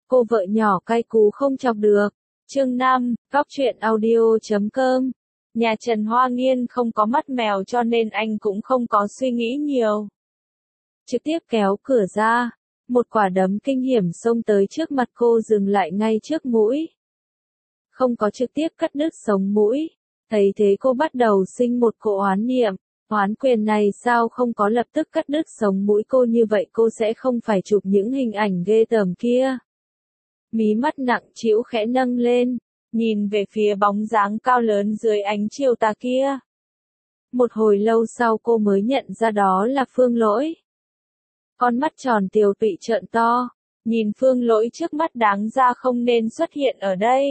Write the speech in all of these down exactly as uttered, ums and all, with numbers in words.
Cô vợ nhỏ cay cú không chọc được. Chương năm, Góc truyện audio chấm com. Nhà Trần Hoa Nghiên không có mắt mèo cho nên anh cũng không có suy nghĩ nhiều. Trực tiếp kéo cửa ra, một quả đấm kinh hiểm xông tới trước mặt cô dừng lại ngay trước mũi. Không có trực tiếp cắt đứt sống mũi. Thấy thế cô bắt đầu sinh một cỗ oán niệm. Oán quyền này sao không có lập tức cắt đứt sống mũi cô, như vậy cô sẽ không phải chụp những hình ảnh ghê tởm kia. Mí mắt nặng trĩu khẽ nâng lên, nhìn về phía bóng dáng cao lớn dưới ánh chiều tà kia. Một hồi lâu sau cô mới nhận ra đó là Phương Lỗi. Con mắt tròn tiều tụy trợn to, nhìn Phương Lỗi trước mắt đáng ra không nên xuất hiện ở đây.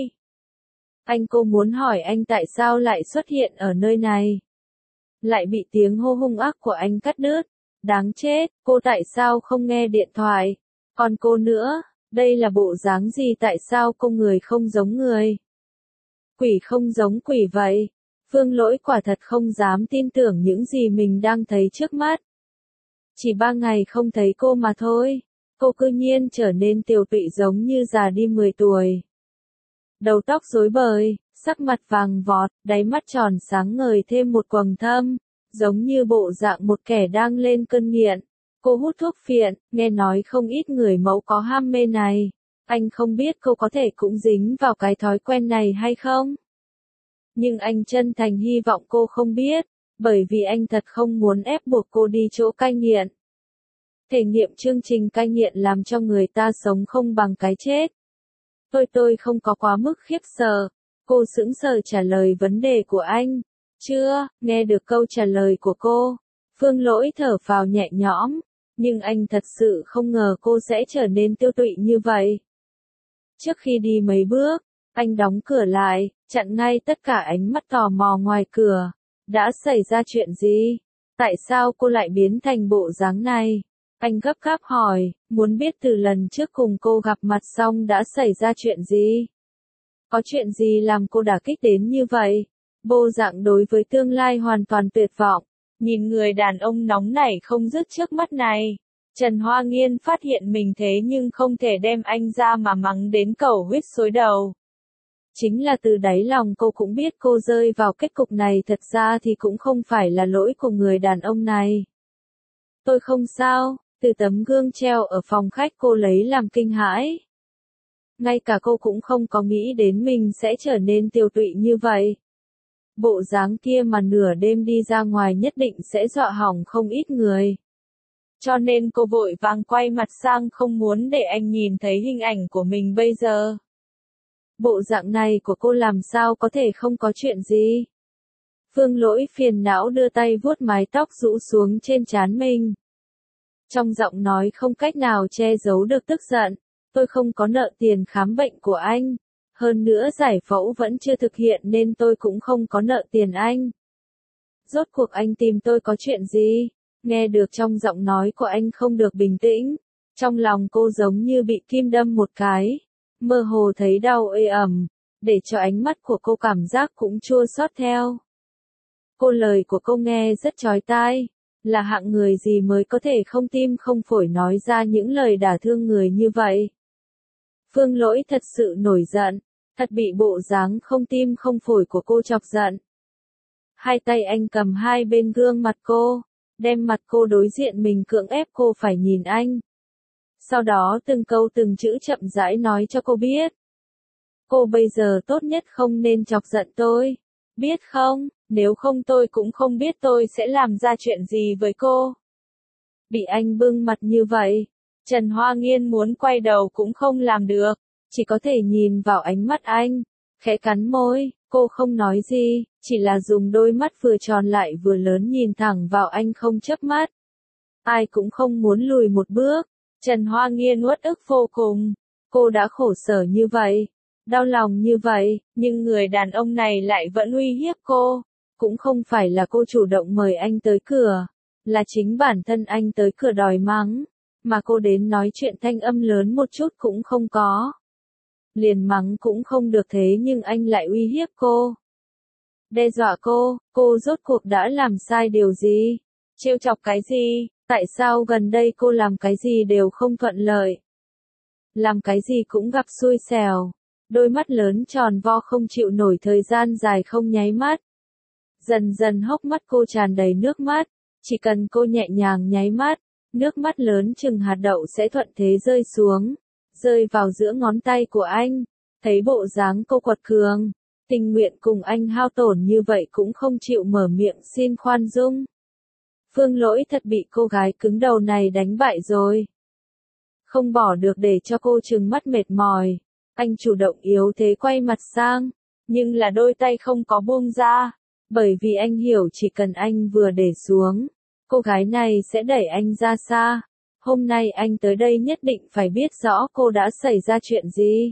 Anh cô muốn hỏi anh tại sao lại xuất hiện ở nơi này. Lại bị tiếng hô hung ác của anh cắt đứt. Đáng chết, cô tại sao không nghe điện thoại? Còn cô nữa, đây là bộ dáng gì, tại sao cô người không giống người? Quỷ không giống quỷ vậy. Phương Lỗi quả thật không dám tin tưởng những gì mình đang thấy trước mắt. Chỉ ba ngày không thấy cô mà thôi, cô cư nhiên trở nên tiều tụy giống như già đi mười tuổi. Đầu tóc rối bời, sắc mặt vàng vọt, đáy mắt tròn sáng ngời thêm một quầng thâm, giống như bộ dạng một kẻ đang lên cơn nghiện. Cô hút thuốc phiện, nghe nói không ít người mẫu có ham mê này. Anh không biết cô có thể cũng dính vào cái thói quen này hay không? Nhưng anh chân thành hy vọng cô không biết, bởi vì anh thật không muốn ép buộc cô đi chỗ cai nghiện. Thể nghiệm chương trình cai nghiện làm cho người ta sống không bằng cái chết. Tôi tôi không có quá mức khiếp sợ. Cô sững sờ trả lời vấn đề của anh. Chưa, nghe được câu trả lời của cô. Phương Lỗi thở phào nhẹ nhõm. Nhưng anh thật sự không ngờ cô sẽ trở nên tiêu tụy như vậy. Trước khi đi mấy bước, anh đóng cửa lại, chặn ngay tất cả ánh mắt tò mò ngoài cửa. Đã xảy ra chuyện gì? Tại sao cô lại biến thành bộ dáng này? Anh gấp gáp hỏi, muốn biết từ lần trước cùng cô gặp mặt xong đã xảy ra chuyện gì? Có chuyện gì làm cô đả kích đến như vậy? Bộ dạng đối với tương lai hoàn toàn tuyệt vọng. Nhìn người đàn ông nóng nảy không dứt trước mắt này, Trần Hoa Nghiên phát hiện mình thế nhưng không thể đem anh ra mà mắng đến cầu huyết xối đầu. Chính là từ đáy lòng cô cũng biết cô rơi vào kết cục này thật ra thì cũng không phải là lỗi của người đàn ông này. Tôi không sao, từ tấm gương treo ở phòng khách cô lấy làm kinh hãi. Ngay cả cô cũng không có nghĩ đến mình sẽ trở nên tiều tụy như vậy. Bộ dáng kia mà nửa đêm đi ra ngoài nhất định sẽ dọa hỏng không ít người. Cho nên cô vội vàng quay mặt sang không muốn để anh nhìn thấy hình ảnh của mình bây giờ. Bộ dạng này của cô làm sao có thể không có chuyện gì? Phương Lỗi phiền não đưa tay vuốt mái tóc rũ xuống trên trán mình. Trong giọng nói không cách nào che giấu được tức giận. Tôi không có nợ tiền khám bệnh của anh. Hơn nữa giải phẫu vẫn chưa thực hiện nên tôi cũng không có nợ tiền anh. Rốt cuộc anh tìm tôi có chuyện gì? Nghe được trong giọng nói của anh không được bình tĩnh. Trong lòng cô giống như bị kim đâm một cái. Mơ hồ thấy đau ê ẩm. Để cho ánh mắt của cô cảm giác cũng chua xót theo. Cô lời của cô nghe rất chói tai. Là hạng người gì mới có thể không tim không phổi nói ra những lời đả thương người như vậy? Phương Lỗi thật sự nổi giận. Thật bị bộ dáng không tim không phổi của cô chọc giận. Hai tay anh cầm hai bên gương mặt cô, đem mặt cô đối diện mình cưỡng ép cô phải nhìn anh. Sau đó từng câu từng chữ chậm rãi nói cho cô biết. Cô bây giờ tốt nhất không nên chọc giận tôi. Biết không, nếu không tôi cũng không biết tôi sẽ làm ra chuyện gì với cô. Bị anh bưng mặt như vậy, Trần Hoa Nghiên muốn quay đầu cũng không làm được. Chỉ có thể nhìn vào ánh mắt anh, khẽ cắn môi, cô không nói gì, chỉ là dùng đôi mắt vừa tròn lại vừa lớn nhìn thẳng vào anh không chớp mắt. Ai cũng không muốn lùi một bước, Trần Hoa Nghiên uất ức vô cùng, cô đã khổ sở như vậy, đau lòng như vậy, nhưng người đàn ông này lại vẫn uy hiếp cô, cũng không phải là cô chủ động mời anh tới cửa, là chính bản thân anh tới cửa đòi mắng, mà cô đến nói chuyện thanh âm lớn một chút cũng không có. Liền mắng cũng không được thế nhưng anh lại uy hiếp cô. Đe dọa cô, cô rốt cuộc đã làm sai điều gì? Trêu chọc cái gì? Tại sao gần đây cô làm cái gì đều không thuận lợi? làm cái gì cũng gặp xui xẻo. Đôi mắt lớn tròn vo không chịu nổi thời gian dài không nháy mắt. Dần dần hốc mắt cô tràn đầy nước mắt, chỉ cần cô nhẹ nhàng nháy mắt, nước mắt lớn chừng hạt đậu sẽ thuận thế rơi xuống, rơi vào giữa ngón tay của anh. Thấy bộ dáng cô quật cường, tình nguyện cùng anh hao tổn như vậy cũng không chịu mở miệng xin khoan dung. Phương Lỗi thật bị cô gái cứng đầu này đánh bại rồi. Không bỏ được để cho cô trừng mắt mệt mỏi, anh chủ động yếu thế quay mặt sang, nhưng là đôi tay không có buông ra, bởi vì anh hiểu chỉ cần anh vừa để xuống, cô gái này sẽ đẩy anh ra xa. Hôm nay anh tới đây nhất định phải biết rõ cô đã xảy ra chuyện gì,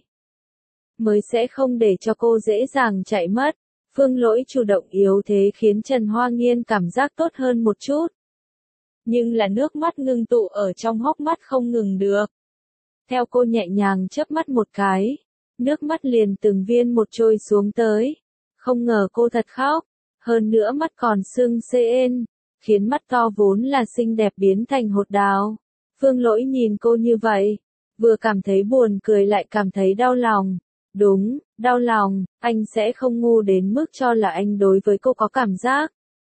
mới sẽ không để cho cô dễ dàng chạy mất. Phương Lỗi chủ động yếu thế khiến Trần Hoa Nghiên cảm giác tốt hơn một chút. Nhưng là nước mắt ngưng tụ ở trong hốc mắt không ngừng được. Theo cô nhẹ nhàng chớp mắt một cái, nước mắt liền từng viên một trôi xuống tới. Không ngờ cô thật khóc, hơn nữa mắt còn sưng sên, khiến mắt to vốn là xinh đẹp biến thành hột đào. Phương Lỗi nhìn cô như vậy, vừa cảm thấy buồn cười lại cảm thấy đau lòng. Đúng, đau lòng, anh sẽ không ngu đến mức cho là anh đối với cô có cảm giác.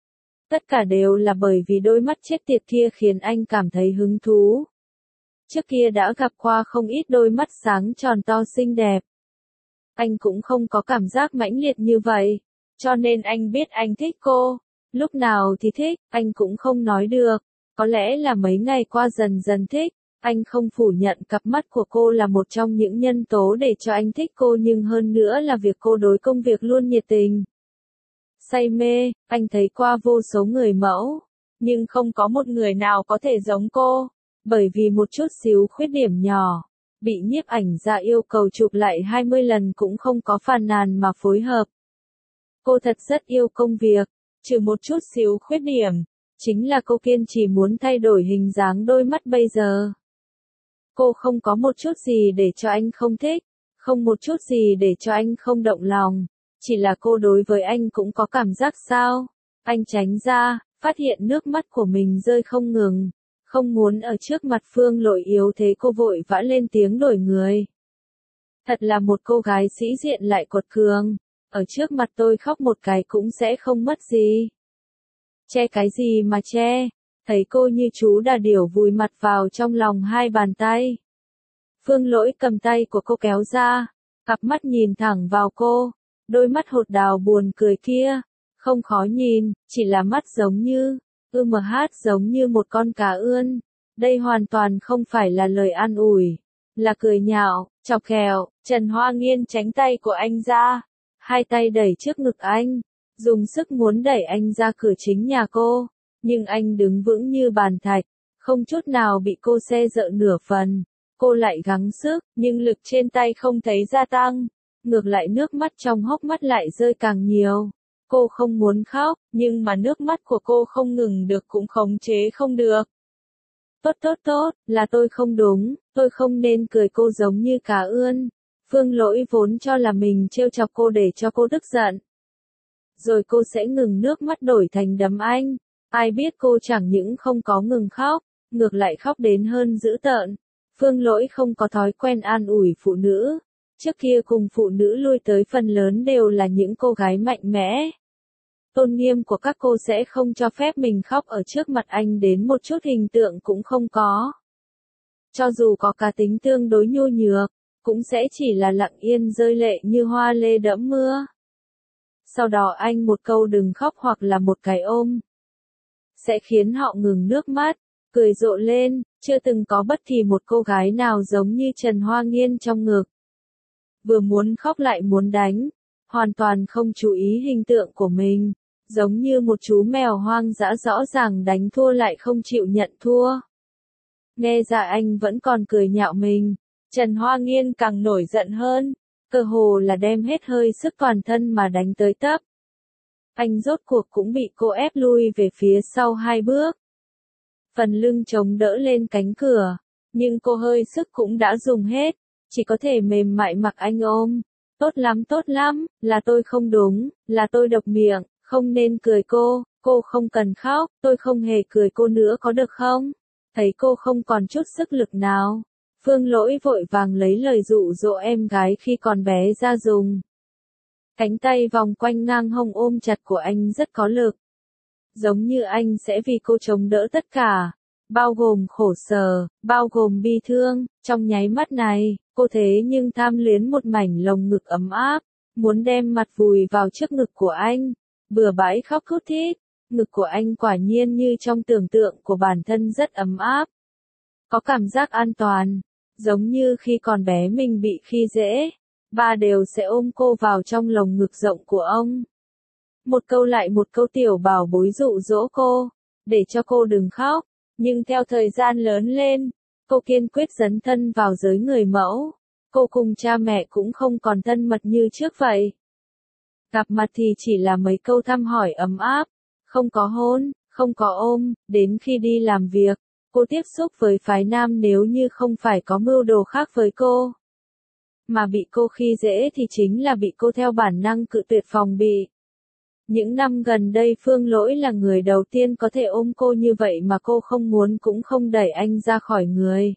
Tất cả đều là bởi vì đôi mắt chết tiệt kia khiến anh cảm thấy hứng thú. Trước kia đã gặp qua không ít đôi mắt sáng tròn to xinh đẹp. Anh cũng không có cảm giác mãnh liệt như vậy, cho nên anh biết anh thích cô. Lúc nào thì thích, anh cũng không nói được. Có lẽ là mấy ngày qua dần dần thích. Anh không phủ nhận cặp mắt của cô là một trong những nhân tố để cho anh thích cô, nhưng hơn nữa là việc cô đối công việc luôn nhiệt tình. Say mê, anh thấy qua vô số người mẫu, nhưng không có một người nào có thể giống cô, bởi vì một chút xíu khuyết điểm nhỏ, bị nhiếp ảnh gia yêu cầu chụp lại hai mươi lần cũng không có phàn nàn mà phối hợp. Cô thật rất yêu công việc, trừ một chút xíu khuyết điểm, chính là cô kiên trì muốn thay đổi hình dáng đôi mắt bây giờ. Cô không có một chút gì để cho anh không thích, không một chút gì để cho anh không động lòng, chỉ là cô đối với anh cũng có cảm giác sao. Anh tránh ra, phát hiện nước mắt của mình rơi không ngừng, không muốn ở trước mặt Phương Lỗi yếu thế cô vội vã lên tiếng đổi người. Thật là một cô gái sĩ diện lại quật cường, ở trước mặt tôi khóc một cái cũng sẽ không mất gì. Che cái gì mà che? Thấy cô như chú đà điểu vùi mặt vào trong lòng hai bàn tay. Phương Lỗi cầm tay của cô kéo ra, cặp mắt nhìn thẳng vào cô, đôi mắt hột đào buồn cười kia, không khó nhìn, chỉ là mắt giống như, ư mờ hát giống như một con cá ươn. Đây hoàn toàn không phải là lời an ủi, là cười nhạo, chọc ghẹo. Trần Hoa Nghiên tránh tay của anh ra, hai tay đẩy trước ngực anh, dùng sức muốn đẩy anh ra cửa chính nhà cô. Nhưng anh đứng vững như bàn thạch, không chút nào bị cô xê dợ nửa phần. Cô lại gắng sức, nhưng lực trên tay không thấy gia tăng. Ngược lại nước mắt trong hốc mắt lại rơi càng nhiều. Cô không muốn khóc, nhưng mà nước mắt của cô không ngừng được cũng khống chế không được. Tốt tốt tốt, là tôi không đúng, tôi không nên cười cô giống như cá ươn. Phương Lỗi vốn cho là mình trêu chọc cô để cho cô tức giận. Rồi cô sẽ ngừng nước mắt đổi thành đấm anh. Ai biết cô chẳng những không có ngừng khóc, ngược lại khóc đến hơn dữ tợn. Phương Lỗi không có thói quen an ủi phụ nữ. Trước kia cùng phụ nữ lui tới phần lớn đều là những cô gái mạnh mẽ. Tôn nghiêm của các cô sẽ không cho phép mình khóc ở trước mặt anh, đến một chút hình tượng cũng không có. Cho dù có cá tính tương đối nhu nhược, cũng sẽ chỉ là lặng yên rơi lệ như hoa lê đẫm mưa. Sau đó anh một câu đừng khóc hoặc là một cái ôm, sẽ khiến họ ngừng nước mắt, cười rộ lên. Chưa từng có bất kỳ một cô gái nào giống như Trần Hoa Nghiên trong ngực. Vừa muốn khóc lại muốn đánh, hoàn toàn không chú ý hình tượng của mình, giống như một chú mèo hoang dã rõ ràng đánh thua lại không chịu nhận thua. Nghe ra anh vẫn còn cười nhạo mình, Trần Hoa Nghiên càng nổi giận hơn, cơ hồ là đem hết hơi sức toàn thân mà đánh tới tấp. Anh rốt cuộc cũng bị cô ép lui về phía sau hai bước. Phần lưng chống đỡ lên cánh cửa, nhưng cô hơi sức cũng đã dùng hết, chỉ có thể mềm mại mặc anh ôm. Tốt lắm tốt lắm, là tôi không đúng, là tôi độc miệng, không nên cười cô, cô không cần khóc, tôi không hề cười cô nữa có được không? Thấy cô không còn chút sức lực nào, Phương Lỗi vội vàng lấy lời dụ dỗ em gái khi còn bé ra dùng. Cánh tay vòng quanh ngang hông ôm chặt của anh rất có lực. Giống như anh sẽ vì cô chống đỡ tất cả, bao gồm khổ sở, bao gồm bi thương. Trong nháy mắt này, cô thế nhưng tham luyến một mảnh lồng ngực ấm áp, muốn đem mặt vùi vào trước ngực của anh, bừa bãi khóc thút thít. Ngực của anh quả nhiên như trong tưởng tượng của bản thân rất ấm áp. Có cảm giác an toàn, giống như khi còn bé mình bị khi dễ, ba đều sẽ ôm cô vào trong lồng ngực rộng của ông. Một câu lại một câu tiểu bảo bối dụ dỗ cô, để cho cô đừng khóc. Nhưng theo thời gian lớn lên, cô kiên quyết dấn thân vào giới người mẫu. Cô cùng cha mẹ cũng không còn thân mật như trước vậy. Gặp mặt thì chỉ là mấy câu thăm hỏi ấm áp, không có hôn, không có ôm. Đến khi đi làm việc, cô tiếp xúc với phái nam nếu như không phải có mưu đồ khác với cô, mà bị cô khi dễ thì chính là bị cô theo bản năng cự tuyệt phòng bị. Những năm gần đây Phương Lỗi là người đầu tiên có thể ôm cô như vậy mà cô không muốn cũng không đẩy anh ra khỏi người.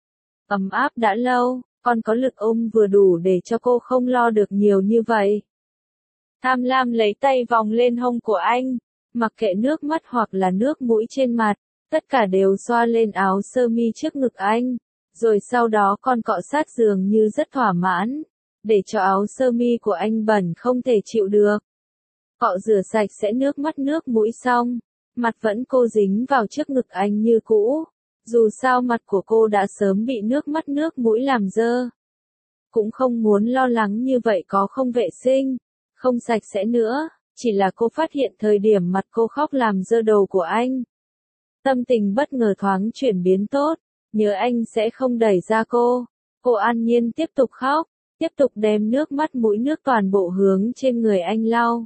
Ấm áp đã lâu, còn có lực ôm vừa đủ để cho cô không lo được nhiều như vậy. Tham lam lấy tay vòng lên hông của anh, mặc kệ nước mắt hoặc là nước mũi trên mặt, tất cả đều xoa lên áo sơ mi trước ngực anh, rồi sau đó còn cọ sát giường như rất thỏa mãn, để cho áo sơ mi của anh bẩn không thể chịu được. Cọ rửa sạch sẽ nước mắt nước mũi xong, mặt vẫn cô dính vào trước ngực anh như cũ. Dù sao mặt của cô đã sớm bị nước mắt nước mũi làm dơ. Cũng không muốn lo lắng như vậy có không vệ sinh, không sạch sẽ nữa, chỉ là cô phát hiện thời điểm mặt cô khóc làm dơ đầu của anh. Tâm tình bất ngờ thoáng chuyển biến tốt, nhớ anh sẽ không đẩy ra cô. Cô an nhiên tiếp tục khóc, tiếp tục đem nước mắt mũi nước toàn bộ hướng trên người anh lau.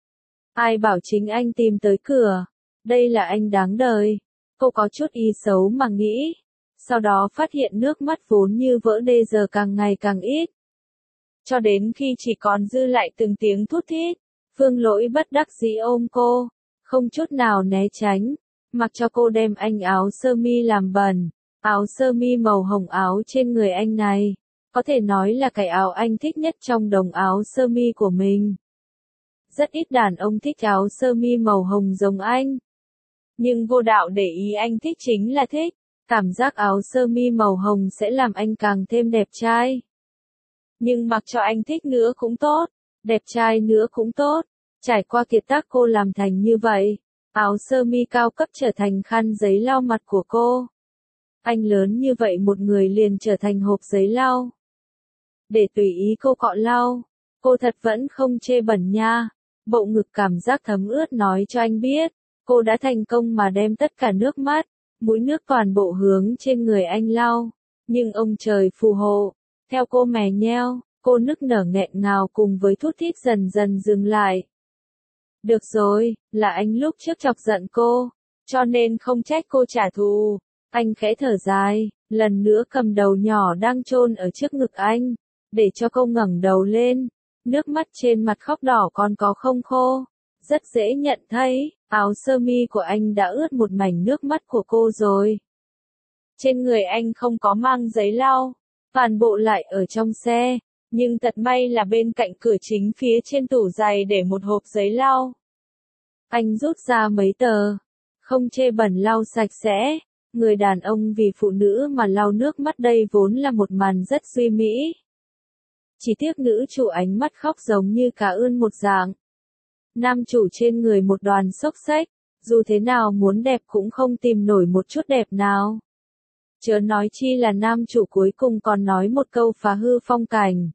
Ai bảo chính anh tìm tới cửa, đây là anh đáng đời. Cô có chút ý xấu mà nghĩ, sau đó phát hiện nước mắt vốn như vỡ đê giờ càng ngày càng ít. Cho đến khi chỉ còn dư lại từng tiếng thút thít, Phương Lỗi bất đắc dĩ ôm cô, không chút nào né tránh, mặc cho cô đem anh áo sơ mi làm bẩn. Áo sơ mi màu hồng áo trên người anh này, có thể nói là cái áo anh thích nhất trong đống áo sơ mi của mình. Rất ít đàn ông thích áo sơ mi màu hồng giống anh. Nhưng vô đạo để ý anh thích chính là thích, cảm giác áo sơ mi màu hồng sẽ làm anh càng thêm đẹp trai. Nhưng mặc cho anh thích nữa cũng tốt, đẹp trai nữa cũng tốt, trải qua kiệt tác cô làm thành như vậy, áo sơ mi cao cấp trở thành khăn giấy lau mặt của cô. Anh lớn như vậy một người liền trở thành hộp giấy lau. Để tùy ý cô cọ lau, cô thật vẫn không chê bẩn nha. Bộ ngực cảm giác thấm ướt nói cho anh biết, cô đã thành công mà đem tất cả nước mắt, mũi nước toàn bộ hướng trên người anh lau. Nhưng ông trời phù hộ, theo cô mè nheo, cô nức nở nghẹn ngào cùng với thút thít dần dần dừng lại. Được rồi, là anh lúc trước chọc giận cô, cho nên không trách cô trả thù. Anh khẽ thở dài, lần nữa cầm đầu nhỏ đang chôn ở trước ngực anh, để cho cô ngẩng đầu lên. Nước mắt trên mặt khóc đỏ còn có không khô, rất dễ nhận thấy, áo sơ mi của anh đã ướt một mảnh nước mắt của cô rồi. Trên người anh không có mang giấy lau, toàn bộ lại ở trong xe, nhưng thật may là bên cạnh cửa chính phía trên tủ giày để một hộp giấy lau. Anh rút ra mấy tờ, không chê bẩn lau sạch sẽ. Người đàn ông vì phụ nữ mà lau nước mắt đây vốn là một màn rất duy mỹ. Chỉ tiếc nữ chủ ánh mắt khóc giống như cá ươn một dạng. Nam chủ trên người một đoàn xốc xách, dù thế nào muốn đẹp cũng không tìm nổi một chút đẹp nào. Chớ nói chi là nam chủ cuối cùng còn nói một câu phá hư phong cảnh.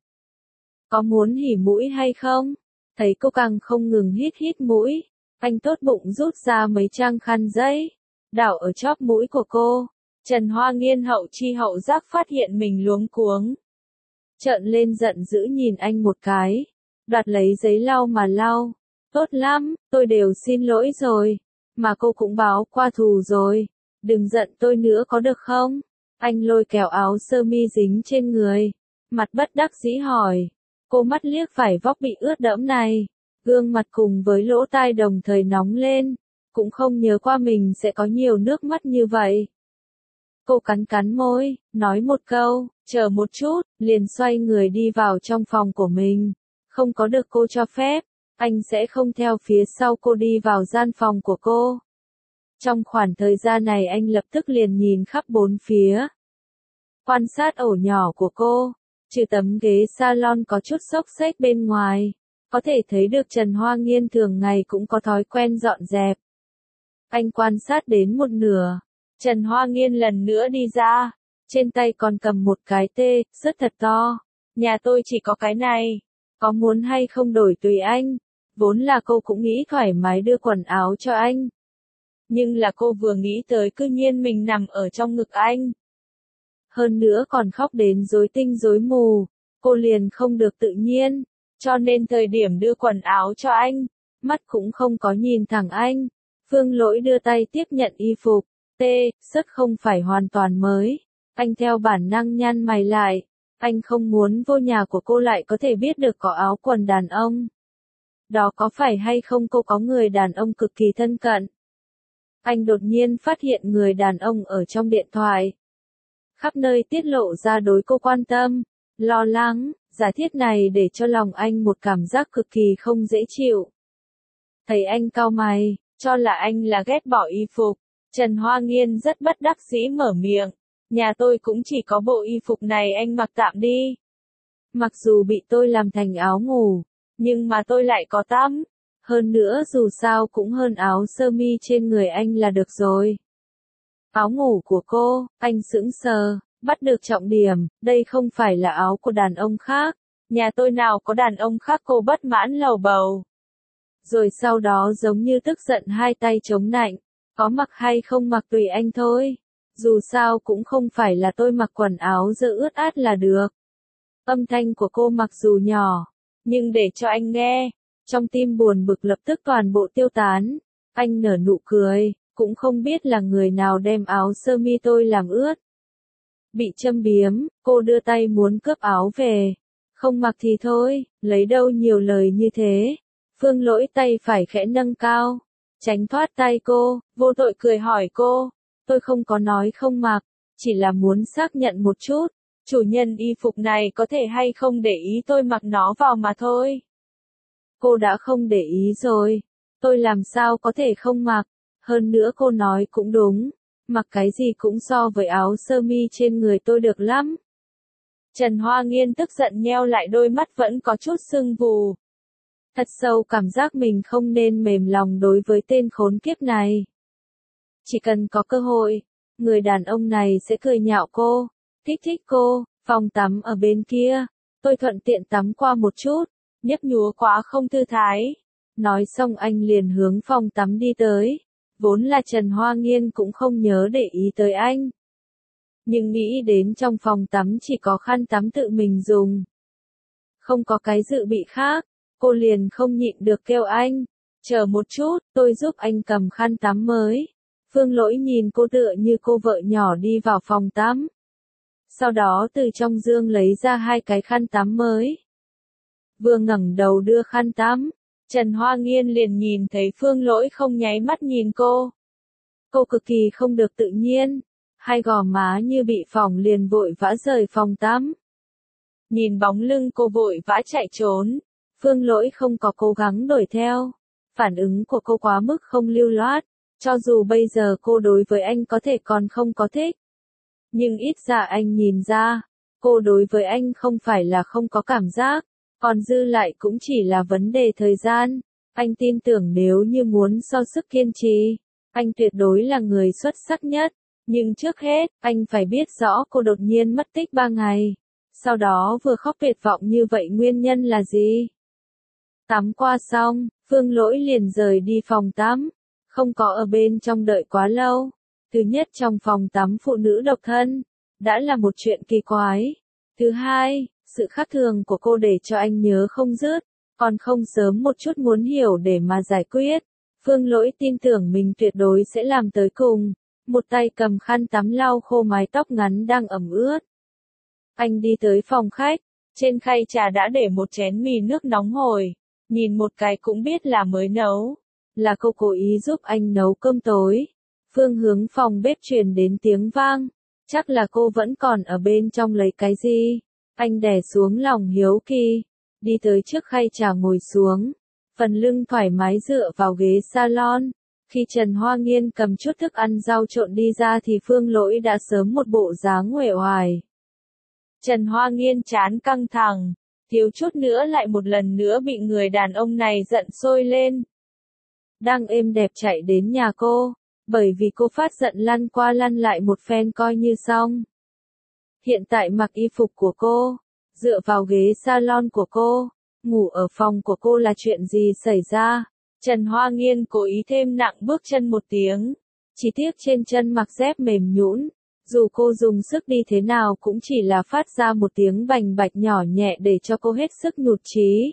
Có muốn hỉ mũi hay không? Thấy cô càng không ngừng hít hít mũi, anh tốt bụng rút ra mấy trang khăn giấy, đảo ở chóp mũi của cô. Trần Hoa Nghiên hậu chi hậu giác phát hiện mình luống cuống. Trợn lên giận dữ nhìn anh một cái, đoạt lấy giấy lau mà lau. Tốt lắm, tôi đều xin lỗi rồi, mà cô cũng báo qua thù rồi, đừng giận tôi nữa có được không? Anh lôi kéo áo sơ mi dính trên người, mặt bất đắc dĩ hỏi. Cô mắt liếc phải vóc bị ướt đẫm này, gương mặt cùng với lỗ tai đồng thời nóng lên, cũng không nhớ qua mình sẽ có nhiều nước mắt như vậy. Cô cắn cắn môi, nói một câu, chờ một chút, liền xoay người đi vào trong phòng của mình. Không có được cô cho phép, anh sẽ không theo phía sau cô đi vào gian phòng của cô. Trong khoảng thời gian này anh lập tức liền nhìn khắp bốn phía. Quan sát ổ nhỏ của cô, trừ tấm ghế salon có chút xốc xếch bên ngoài, có thể thấy được Trần Hoa Nghiên thường ngày cũng có thói quen dọn dẹp. Anh quan sát đến một nửa, Trần Hoa Nghiên lần nữa đi ra, trên tay còn cầm một cái tê, rất thật to. Nhà tôi chỉ có cái này, có muốn hay không đổi tùy anh. Vốn là cô cũng nghĩ thoải mái đưa quần áo cho anh. Nhưng là cô vừa nghĩ tới cư nhiên mình nằm ở trong ngực anh. Hơn nữa còn khóc đến rối tinh rối mù, cô liền không được tự nhiên, cho nên thời điểm đưa quần áo cho anh, mắt cũng không có nhìn thẳng anh. Phương Lỗi đưa tay tiếp nhận y phục, tê, rất không phải hoàn toàn mới. Anh theo bản năng nhăn mày lại, anh không muốn vô nhà của cô lại có thể biết được có áo quần đàn ông. Đó có phải hay không cô có người đàn ông cực kỳ thân cận? Anh đột nhiên phát hiện người đàn ông ở trong điện thoại. Khắp nơi tiết lộ ra đối cô quan tâm, lo lắng, giả thiết này để cho lòng anh một cảm giác cực kỳ không dễ chịu. Thấy anh cau mày, cho là anh là ghét bỏ y phục, Trần Hoa Nghiên rất bất đắc dĩ mở miệng. Nhà tôi cũng chỉ có bộ y phục này anh mặc tạm đi. Mặc dù bị tôi làm thành áo ngủ, nhưng mà tôi lại có tắm. Hơn nữa dù sao cũng hơn áo sơ mi trên người anh là được rồi. Áo ngủ của cô, anh sững sờ, bắt được trọng điểm, đây không phải là áo của đàn ông khác. Nhà tôi nào có đàn ông khác, cô bất mãn lầu bầu. Rồi sau đó giống như tức giận hai tay chống nạnh, có mặc hay không mặc tùy anh thôi. Dù sao cũng không phải là tôi mặc quần áo dơ ướt át là được. Âm thanh của cô mặc dù nhỏ, nhưng để cho anh nghe, trong tim buồn bực lập tức toàn bộ tiêu tán. Anh nở nụ cười, cũng không biết là người nào đem áo sơ mi tôi làm ướt. Bị châm biếm, cô đưa tay muốn cướp áo về. Không mặc thì thôi, lấy đâu nhiều lời như thế. Phương Lỗi tay phải khẽ nâng cao, tránh thoát tay cô, vô tội cười hỏi cô. Tôi không có nói không mặc, chỉ là muốn xác nhận một chút, chủ nhân y phục này có thể hay không để ý tôi mặc nó vào mà thôi. Cô đã không để ý rồi, tôi làm sao có thể không mặc, hơn nữa cô nói cũng đúng, mặc cái gì cũng so với áo sơ mi trên người tôi được lắm. Trần Hoa Nghiên tức giận nheo lại đôi mắt vẫn có chút sưng vù. Thật sâu cảm giác mình không nên mềm lòng đối với tên khốn kiếp này. Chỉ cần có cơ hội, người đàn ông này sẽ cười nhạo cô, thích thích cô, phòng tắm ở bên kia, tôi thuận tiện tắm qua một chút, nhấp nhúa quá không thư thái. Nói xong anh liền hướng phòng tắm đi tới, vốn là Trần Hoa Nghiên cũng không nhớ để ý tới anh. Nhưng nghĩ đến trong phòng tắm chỉ có khăn tắm tự mình dùng. Không có cái dự bị khác, cô liền không nhịn được kêu anh, chờ một chút, tôi giúp anh cầm khăn tắm mới. Phương Lỗi nhìn cô tựa như cô vợ nhỏ đi vào phòng tắm. Sau đó từ trong dương lấy ra hai cái khăn tắm mới. Vừa ngẩng đầu đưa khăn tắm, Trần Hoa Nghiên liền nhìn thấy Phương Lỗi không nháy mắt nhìn cô. Cô cực kỳ không được tự nhiên, hai gò má như bị phỏng liền vội vã rời phòng tắm. Nhìn bóng lưng cô vội vã chạy trốn, Phương Lỗi không có cố gắng đuổi theo. Phản ứng của cô quá mức không lưu loát. Cho dù bây giờ cô đối với anh có thể còn không có thích, nhưng ít ra anh nhìn ra, cô đối với anh không phải là không có cảm giác, còn dư lại cũng chỉ là vấn đề thời gian. Anh tin tưởng nếu như muốn so sức kiên trì, anh tuyệt đối là người xuất sắc nhất. Nhưng trước hết, anh phải biết rõ cô đột nhiên mất tích ba ngày. Sau đó vừa khóc tuyệt vọng như vậy nguyên nhân là gì? Tắm qua xong, Phương Lỗi liền rời đi phòng tắm. Không có ở bên trong đợi quá lâu. Thứ nhất, trong phòng tắm phụ nữ độc thân, đã là một chuyện kỳ quái. Thứ hai, sự khác thường của cô để cho anh nhớ không dứt, còn không sớm một chút muốn hiểu để mà giải quyết. Phương Lỗi tin tưởng mình tuyệt đối sẽ làm tới cùng. Một tay cầm khăn tắm lau khô mái tóc ngắn đang ẩm ướt. Anh đi tới phòng khách, trên khay trà đã để một chén mì nước nóng hổi, nhìn một cái cũng biết là mới nấu. Là cô cố ý giúp anh nấu cơm tối. Phương hướng phòng bếp truyền đến tiếng vang. Chắc là cô vẫn còn ở bên trong lấy cái gì? Anh đè xuống lòng hiếu kỳ, đi tới trước khay trà ngồi xuống, phần lưng thoải mái dựa vào ghế salon. Khi Trần Hoa Nghiên cầm chút thức ăn rau trộn đi ra thì Phương Lỗi đã sớm một bộ dáng uể oải. Trần Hoa Nghiên chán căng thẳng, thiếu chút nữa lại một lần nữa bị người đàn ông này giận sôi lên. Đang êm đẹp chạy đến nhà cô, bởi vì cô phát giận lăn qua lăn lại một phen coi như xong. Hiện tại mặc y phục của cô, dựa vào ghế salon của cô, ngủ ở phòng của cô là chuyện gì xảy ra? Trần Hoa Nghiên cố ý thêm nặng bước chân một tiếng, chỉ tiếc trên chân mặc dép mềm nhũn, dù cô dùng sức đi thế nào cũng chỉ là phát ra một tiếng bành bạch nhỏ nhẹ để cho cô hết sức nhụt chí.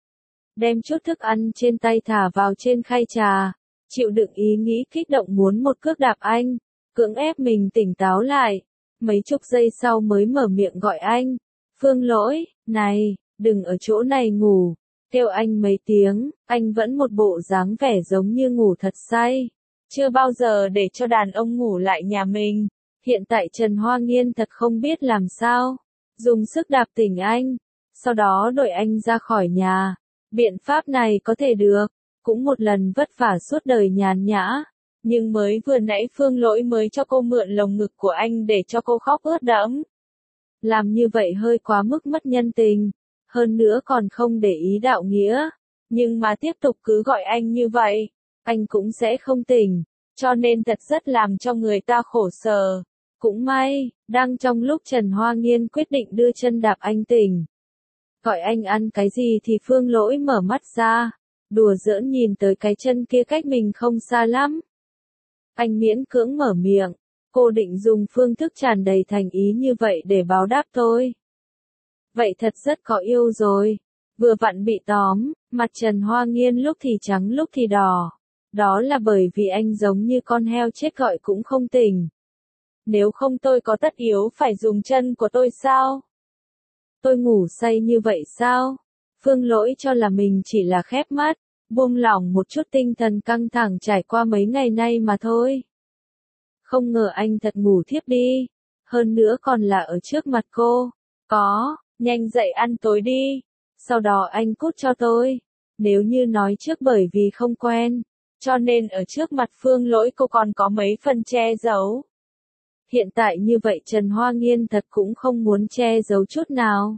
Đem chút thức ăn trên tay thả vào trên khay trà, chịu đựng ý nghĩ kích động muốn một cước đạp anh, cưỡng ép mình tỉnh táo lại, mấy chục giây sau mới mở miệng gọi anh. Phương Lỗi, này, đừng ở chỗ này ngủ. Kêu anh mấy tiếng, anh vẫn một bộ dáng vẻ giống như ngủ thật say. Chưa bao giờ để cho đàn ông ngủ lại nhà mình. Hiện tại Trần Hoa Nghiên thật không biết làm sao. Dùng sức đạp tỉnh anh, sau đó đuổi anh ra khỏi nhà. Biện pháp này có thể được, cũng một lần vất vả suốt đời nhàn nhã. Nhưng mới vừa nãy Phương Lỗi mới cho cô mượn lồng ngực của anh để cho cô khóc ướt đẫm. Làm như vậy hơi quá mức mất nhân tình. Hơn nữa còn không để ý đạo nghĩa, nhưng mà tiếp tục cứ gọi anh như vậy, anh cũng sẽ không tỉnh, cho nên thật rất làm cho người ta khổ sở. Cũng may, đang trong lúc Trần Hoa Nghiên quyết định đưa chân đạp anh tỉnh. Gọi anh ăn cái gì thì Phương Lỗi mở mắt ra, đùa giỡn nhìn tới cái chân kia cách mình không xa lắm. Anh miễn cưỡng mở miệng, cô định dùng phương thức tràn đầy thành ý như vậy để báo đáp tôi. Vậy thật rất có yêu rồi. Vừa vặn bị tóm, mặt Trần Hoa Nghiên lúc thì trắng lúc thì đỏ. Đó là bởi vì anh giống như con heo chết gọi cũng không tỉnh. Nếu không tôi có tất yếu phải dùng chân của tôi sao? Tôi ngủ say như vậy sao? Phương Lỗi cho là mình chỉ là khép mắt, buông lỏng một chút tinh thần căng thẳng trải qua mấy ngày nay mà thôi. Không ngờ anh thật ngủ thiếp đi. Hơn nữa còn là ở trước mặt cô. Có. Nhanh dậy ăn tối đi, sau đó anh cút cho tôi. Nếu như nói trước bởi vì không quen, cho nên ở trước mặt Phương Lỗi cô còn có mấy phần che giấu. Hiện tại như vậy Trần Hoa Nghiên thật cũng không muốn che giấu chút nào.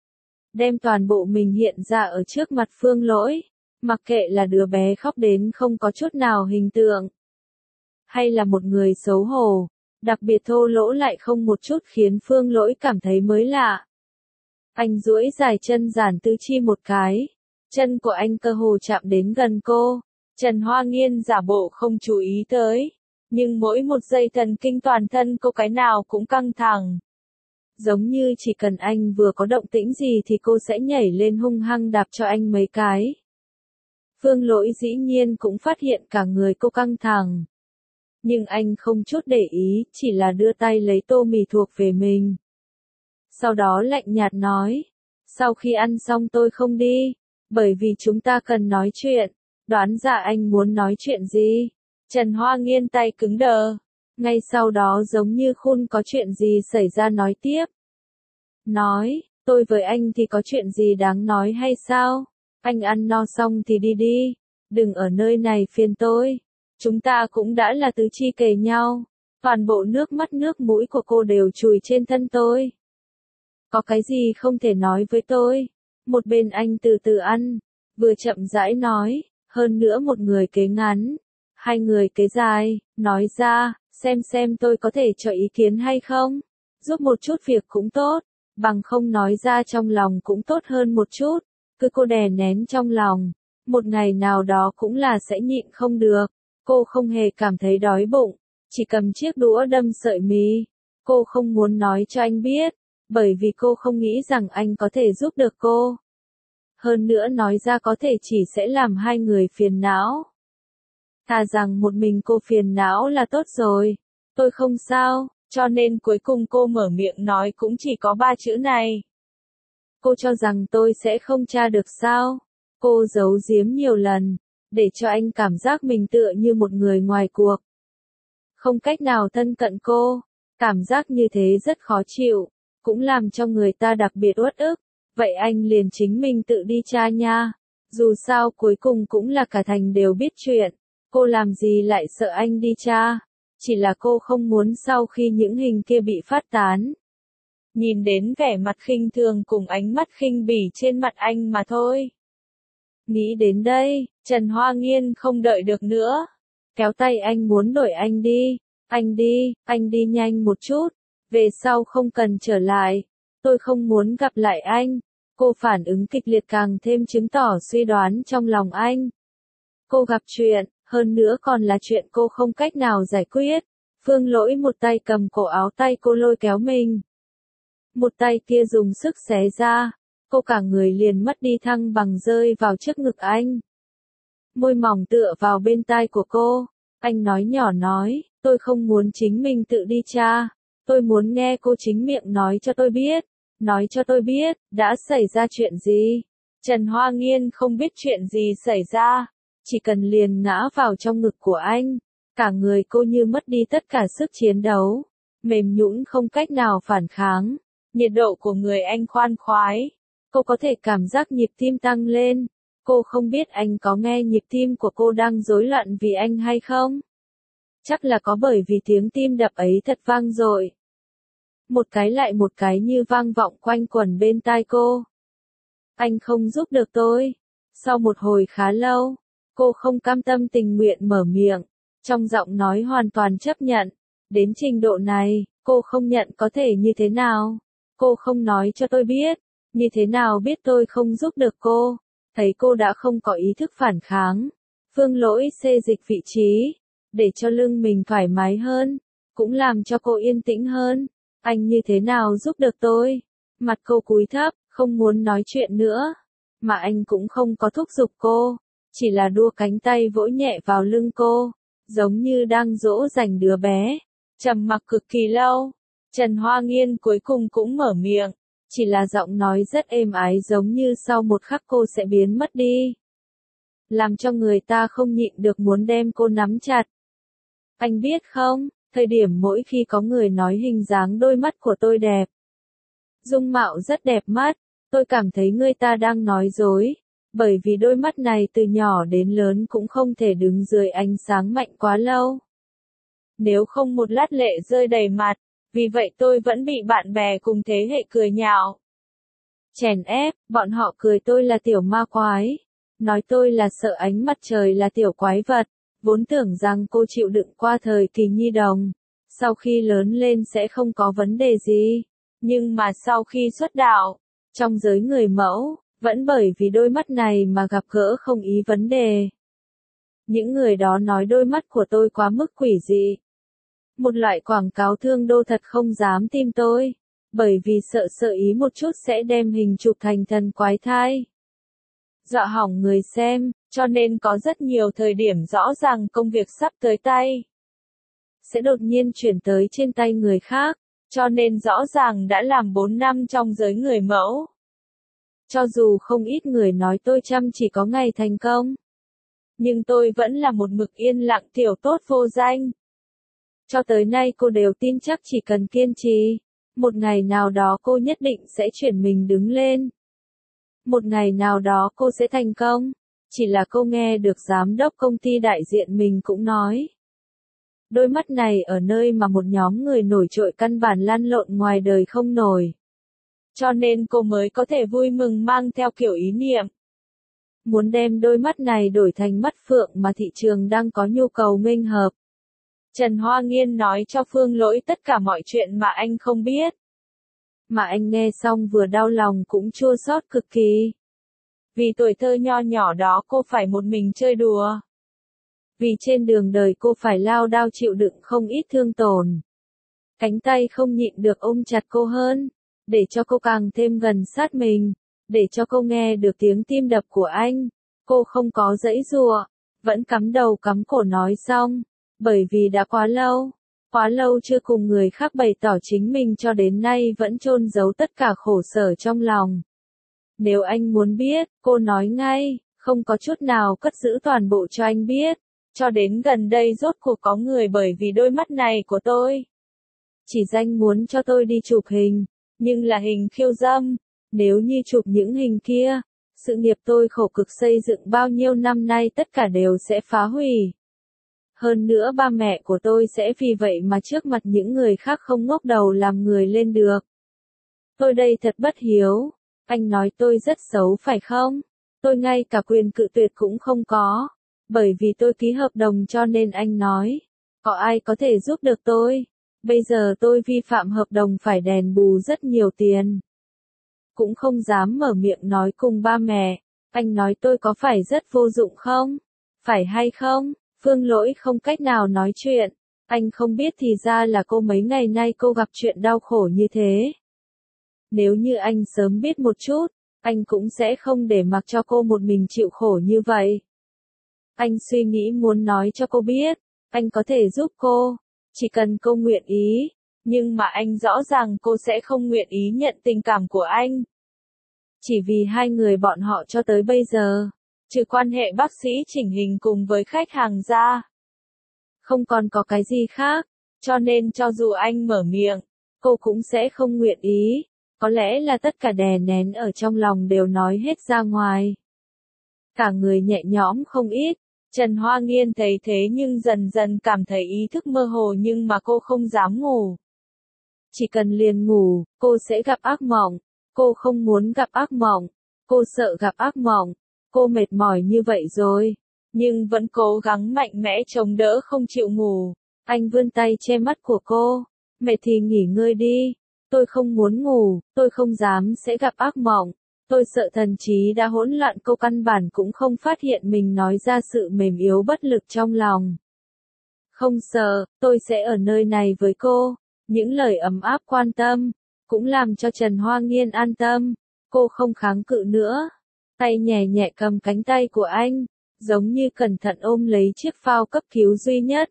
Đem toàn bộ mình hiện ra ở trước mặt Phương Lỗi, mặc kệ là đứa bé khóc đến không có chút nào hình tượng, hay là một người xấu hổ, đặc biệt thô lỗ lại không một chút khiến Phương Lỗi cảm thấy mới lạ. Anh duỗi dài chân giản tư chi một cái, chân của anh cơ hồ chạm đến gần cô. Trần Hoa Nghiên giả bộ không chú ý tới, nhưng mỗi một giây thần kinh toàn thân cô cái nào cũng căng thẳng. Giống như chỉ cần anh vừa có động tĩnh gì thì cô sẽ nhảy lên hung hăng đạp cho anh mấy cái. Phương Lỗi dĩ nhiên cũng phát hiện cả người cô căng thẳng. Nhưng anh không chút để ý, chỉ là đưa tay lấy tô mì thuộc về mình. Sau đó lạnh nhạt nói, sau khi ăn xong tôi không đi, bởi vì chúng ta cần nói chuyện. Đoán ra anh muốn nói chuyện gì? Trần Hoa Nghiên tay cứng đờ. Ngay sau đó giống như khun có chuyện gì xảy ra nói tiếp. Nói, tôi với anh thì có chuyện gì đáng nói hay sao? Anh ăn no xong thì đi đi, đừng ở nơi này phiền tôi. Chúng ta cũng đã là tứ chi kề nhau. Toàn bộ nước mắt nước mũi của cô đều chùi trên thân tôi. Có cái gì không thể nói với tôi? Một bên anh từ từ ăn, vừa chậm rãi nói, hơn nữa một người kế ngắn, hai người kế dài, nói ra, xem xem tôi có thể cho ý kiến hay không? Giúp một chút việc cũng tốt, bằng không nói ra trong lòng cũng tốt hơn một chút, cứ cô đè nén trong lòng, một ngày nào đó cũng là sẽ nhịn không được. Cô không hề cảm thấy đói bụng, chỉ cầm chiếc đũa đâm sợi mì. Cô không muốn nói cho anh biết, bởi vì cô không nghĩ rằng anh có thể giúp được cô. Hơn nữa nói ra có thể chỉ sẽ làm hai người phiền não. Thà rằng một mình cô phiền não là tốt rồi. Tôi không sao, cho nên cuối cùng cô mở miệng nói cũng chỉ có ba chữ này. Cô cho rằng tôi sẽ không tra được sao? Cô giấu giếm nhiều lần, để cho anh cảm giác mình tựa như một người ngoài cuộc. Không cách nào thân cận cô. Cảm giác như thế rất khó chịu, cũng làm cho người ta đặc biệt uất ức. Vậy anh liền chính mình tự đi tra nha. Dù sao cuối cùng cũng là cả thành đều biết chuyện. Cô làm gì lại sợ anh đi tra. Chỉ là cô không muốn sau khi những hình kia bị phát tán. Nhìn đến vẻ mặt khinh thường cùng ánh mắt khinh bỉ trên mặt anh mà thôi. Nghĩ đến đây, Trần Hoa Nghiên không đợi được nữa. Kéo tay anh muốn đuổi anh đi. Anh đi, anh đi nhanh một chút. Về sau không cần trở lại. Tôi không muốn gặp lại anh. Cô phản ứng kịch liệt càng thêm chứng tỏ suy đoán trong lòng anh. Cô gặp chuyện, hơn nữa còn là chuyện cô không cách nào giải quyết. Phương Lỗi một tay cầm cổ áo tay cô lôi kéo mình. Một tay kia dùng sức xé ra. Cô cả người liền mất đi thăng bằng rơi vào trước ngực anh. Môi mỏng tựa vào bên tai của cô. Anh nói nhỏ nói, tôi không muốn chính mình tự đi tra. Tôi muốn nghe cô chính miệng nói cho tôi biết. Nói cho tôi biết, đã xảy ra chuyện gì. Trần Hoa Nghiên không biết chuyện gì xảy ra. Chỉ cần liền ngã vào trong ngực của anh. Cả người cô như mất đi tất cả sức chiến đấu. Mềm nhũn không cách nào phản kháng. Nhiệt độ của người anh khoan khoái. Cô có thể cảm giác nhịp tim tăng lên. Cô không biết anh có nghe nhịp tim của cô đang rối loạn vì anh hay không? Chắc là có bởi vì tiếng tim đập ấy thật vang dội. Một cái lại một cái như vang vọng quanh quẩn bên tai cô. Anh không giúp được tôi. Sau một hồi khá lâu, cô không cam tâm tình nguyện mở miệng. Trong giọng nói hoàn toàn chấp nhận. Đến trình độ này, cô không nhận có thể như thế nào? Cô không nói cho tôi biết. Như thế nào biết tôi không giúp được cô? Thấy cô đã không có ý thức phản kháng. Phương Lỗi xê dịch vị trí. Để cho lưng mình thoải mái hơn. Cũng làm cho cô yên tĩnh hơn. Anh như thế nào giúp được tôi? Mặt cô cúi thấp, không muốn nói chuyện nữa. Mà anh cũng không có thúc giục cô. Chỉ là đua cánh tay vỗ nhẹ vào lưng cô. Giống như đang dỗ dành đứa bé. Trầm mặc cực kỳ lâu. Trần Hoa Nghiên cuối cùng cũng mở miệng. Chỉ là giọng nói rất êm ái giống như sau một khắc cô sẽ biến mất đi. Làm cho người ta không nhịn được muốn đem cô nắm chặt. Anh biết không, thời điểm mỗi khi có người nói hình dáng đôi mắt của tôi đẹp. Dung mạo rất đẹp mắt, tôi cảm thấy người ta đang nói dối. Bởi vì đôi mắt này từ nhỏ đến lớn cũng không thể đứng dưới ánh sáng mạnh quá lâu. Nếu không một lát lệ rơi đầy mặt. Vì vậy tôi vẫn bị bạn bè cùng thế hệ cười nhạo. Chèn ép, bọn họ cười tôi là tiểu ma quái. Nói tôi là sợ ánh mặt trời là tiểu quái vật. Vốn tưởng rằng cô chịu đựng qua thời kỳ nhi đồng. Sau khi lớn lên sẽ không có vấn đề gì. Nhưng mà sau khi xuất đạo, trong giới người mẫu, vẫn bởi vì đôi mắt này mà gặp gỡ không ý vấn đề. Những người đó nói đôi mắt của tôi quá mức quỷ dị. Một loại quảng cáo thương đô thật không dám tin tôi, bởi vì sợ sợ ý một chút sẽ đem hình chụp thành thần quái thai. Dọa hỏng người xem, cho nên có rất nhiều thời điểm rõ ràng công việc sắp tới tay. Sẽ đột nhiên chuyển tới trên tay người khác, cho nên rõ ràng đã làm bốn năm trong giới người mẫu. Cho dù không ít người nói tôi chăm chỉ có ngày thành công, nhưng tôi vẫn là một mực yên lặng tiểu tốt vô danh. Cho tới nay cô đều tin chắc chỉ cần kiên trì, một ngày nào đó cô nhất định sẽ chuyển mình đứng lên. Một ngày nào đó cô sẽ thành công. Chỉ là cô nghe được giám đốc công ty đại diện mình cũng nói. Đôi mắt này ở nơi mà một nhóm người nổi trội căn bản lăn lộn ngoài đời không nổi. Cho nên cô mới có thể vui mừng mang theo kiểu ý niệm. Muốn đem đôi mắt này đổi thành mắt phượng mà thị trường đang có nhu cầu nghênh hợp. Trần Hoa Nghiên nói cho Phương Lỗi tất cả mọi chuyện mà anh không biết. Mà anh nghe xong vừa đau lòng cũng chua xót cực kỳ. Vì tuổi thơ nho nhỏ đó cô phải một mình chơi đùa. Vì trên đường đời cô phải lao đao chịu đựng không ít thương tổn. Cánh tay không nhịn được ôm chặt cô hơn. Để cho cô càng thêm gần sát mình. Để cho cô nghe được tiếng tim đập của anh. Cô không có giãy giụa. Vẫn cắm đầu cắm cổ nói xong. Bởi vì đã quá lâu. Quá lâu chưa cùng người khác bày tỏ chính mình cho đến nay vẫn chôn giấu tất cả khổ sở trong lòng. Nếu anh muốn biết, cô nói ngay, không có chút nào cất giữ toàn bộ cho anh biết. Cho đến gần đây rốt cuộc có người bởi vì đôi mắt này của tôi. chỉ danh muốn cho tôi đi chụp hình, nhưng là hình khiêu dâm, nếu như chụp những hình kia, sự nghiệp tôi khổ cực xây dựng bao nhiêu năm nay tất cả đều sẽ phá hủy. Hơn nữa ba mẹ của tôi sẽ vì vậy mà trước mặt những người khác không ngóc đầu làm người lên được. Tôi đây thật bất hiếu, anh nói tôi rất xấu phải không? Tôi ngay cả quyền cự tuyệt cũng không có, bởi vì tôi ký hợp đồng cho nên anh nói, có ai có thể giúp được tôi? Bây giờ tôi vi phạm hợp đồng phải đền bù rất nhiều tiền. Cũng không dám mở miệng nói cùng ba mẹ, anh nói tôi có phải rất vô dụng không? Phải hay không? Phương Lỗi không cách nào nói chuyện, anh không biết thì ra là cô mấy ngày nay cô gặp chuyện đau khổ như thế. Nếu như anh sớm biết một chút, anh cũng sẽ không để mặc cho cô một mình chịu khổ như vậy. Anh suy nghĩ muốn nói cho cô biết, anh có thể giúp cô, chỉ cần cô nguyện ý, nhưng mà anh rõ ràng cô sẽ không nguyện ý nhận tình cảm của anh. Chỉ vì hai người bọn họ cho tới bây giờ, trừ quan hệ bác sĩ chỉnh hình cùng với khách hàng ra, không còn có cái gì khác, cho nên cho dù anh mở miệng, cô cũng sẽ không nguyện ý, có lẽ là tất cả đè nén ở trong lòng đều nói hết ra ngoài. Cả người nhẹ nhõm không ít, Trần Hoa Nghiên thấy thế nhưng dần dần cảm thấy ý thức mơ hồ nhưng mà cô không dám ngủ. Chỉ cần liền ngủ, cô sẽ gặp ác mộng, cô không muốn gặp ác mộng, cô sợ gặp ác mộng, cô mệt mỏi như vậy rồi, nhưng vẫn cố gắng mạnh mẽ chống đỡ không chịu ngủ. Anh vươn tay che mắt của cô, mệt thì nghỉ ngơi đi, tôi không muốn ngủ, tôi không dám sẽ gặp ác mộng, tôi sợ thần trí đã hỗn loạn. Cô căn bản cũng không phát hiện mình nói ra sự mềm yếu bất lực trong lòng. Không sợ, tôi sẽ ở nơi này với cô. Những lời ấm áp quan tâm, cũng làm cho Trần Hoa Nghiên an tâm, cô không kháng cự nữa. Tay nhẹ nhẹ cầm cánh tay của anh, giống như cẩn thận ôm lấy chiếc phao cấp cứu duy nhất.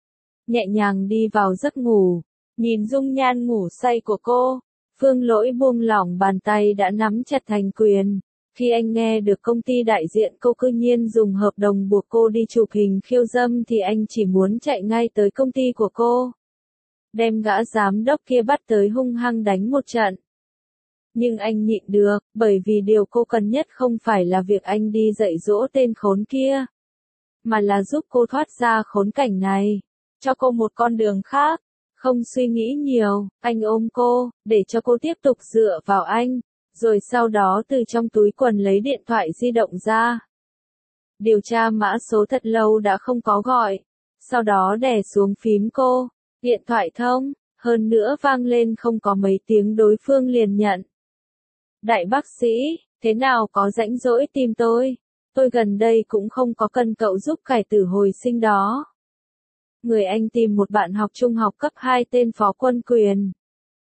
Nhẹ nhàng đi vào giấc ngủ, nhìn dung nhan ngủ say của cô, Phương Lỗi buông lỏng bàn tay đã nắm chặt thành quyền. Khi anh nghe được công ty đại diện cô cư nhiên dùng hợp đồng buộc cô đi chụp hình khiêu dâm thì anh chỉ muốn chạy ngay tới công ty của cô, đem gã giám đốc kia bắt tới hung hăng đánh một trận. Nhưng anh nhịn được, bởi vì điều cô cần nhất không phải là việc anh đi dạy dỗ tên khốn kia, mà là giúp cô thoát ra khốn cảnh này, cho cô một con đường khác. Không suy nghĩ nhiều, anh ôm cô, để cho cô tiếp tục dựa vào anh, rồi sau đó từ trong túi quần lấy điện thoại di động ra. Điều tra mã số thật lâu đã không có gọi, sau đó đè xuống phím cô, điện thoại thông, hơn nữa vang lên không có mấy tiếng đối phương liền nhận. Đại bác sĩ, thế nào có rãnh rỗi tìm tôi? Tôi gần đây cũng không có cần cậu giúp cải tử hồi sinh đó. Người anh tìm một bạn học trung học cấp hai tên Phó Quân Quyền.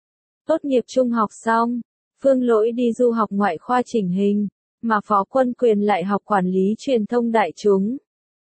Tốt nghiệp trung học xong, Phương Lỗi đi du học ngoại khoa chỉnh hình, mà Phó Quân Quyền lại học quản lý truyền thông đại chúng.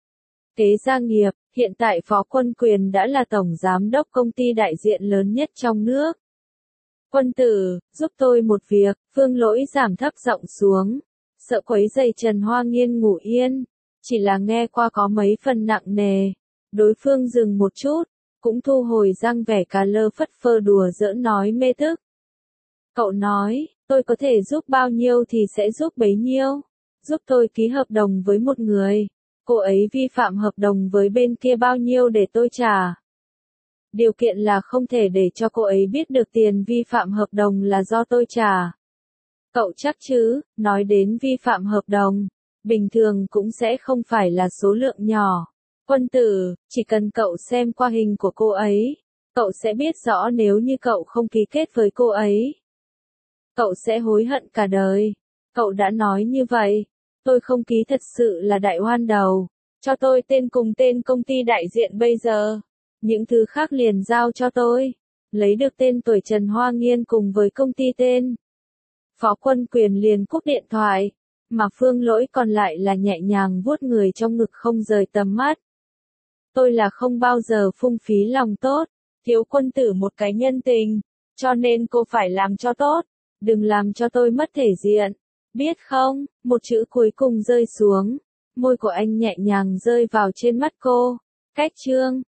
Kế gia nghiệp, hiện tại Phó Quân Quyền đã là tổng giám đốc công ty đại diện lớn nhất trong nước. Quân tử, giúp tôi một việc, Phương Lỗi giảm thấp giọng xuống, sợ quấy rầy Trần Hoa Nghiên ngủ yên, chỉ là nghe qua có mấy phần nặng nề. Đối phương dừng một chút, cũng thu hồi răng vẻ cà lơ phất phơ đùa giỡn nói mê thức. Cậu nói, tôi có thể giúp bao nhiêu thì sẽ giúp bấy nhiêu, giúp tôi ký hợp đồng với một người, cô ấy vi phạm hợp đồng với bên kia bao nhiêu để tôi trả. Điều kiện là không thể để cho cô ấy biết được tiền vi phạm hợp đồng là do tôi trả. Cậu chắc chứ, nói đến vi phạm hợp đồng, bình thường cũng sẽ không phải là số lượng nhỏ. Quân tử, chỉ cần cậu xem qua hình của cô ấy, cậu sẽ biết rõ nếu như cậu không ký kết với cô ấy, cậu sẽ hối hận cả đời. Cậu đã nói như vậy, tôi không ký thật sự là đại oan đầu, cho tôi tên cùng tên công ty đại diện bây giờ, những thứ khác liền giao cho tôi, lấy được tên tuổi Trần Hoa Nghiên cùng với công ty tên. Phó Quân Quyền liền cúp điện thoại, mà Phương Lỗi còn lại là nhẹ nhàng vuốt người trong ngực không rời tầm mắt. Tôi là không bao giờ phung phí lòng tốt, thiếu quân tử một cái nhân tình, cho nên cô phải làm cho tốt, đừng làm cho tôi mất thể diện, biết không? Một chữ cuối cùng rơi xuống, môi của anh nhẹ nhàng rơi vào trên mắt cô. Cách chương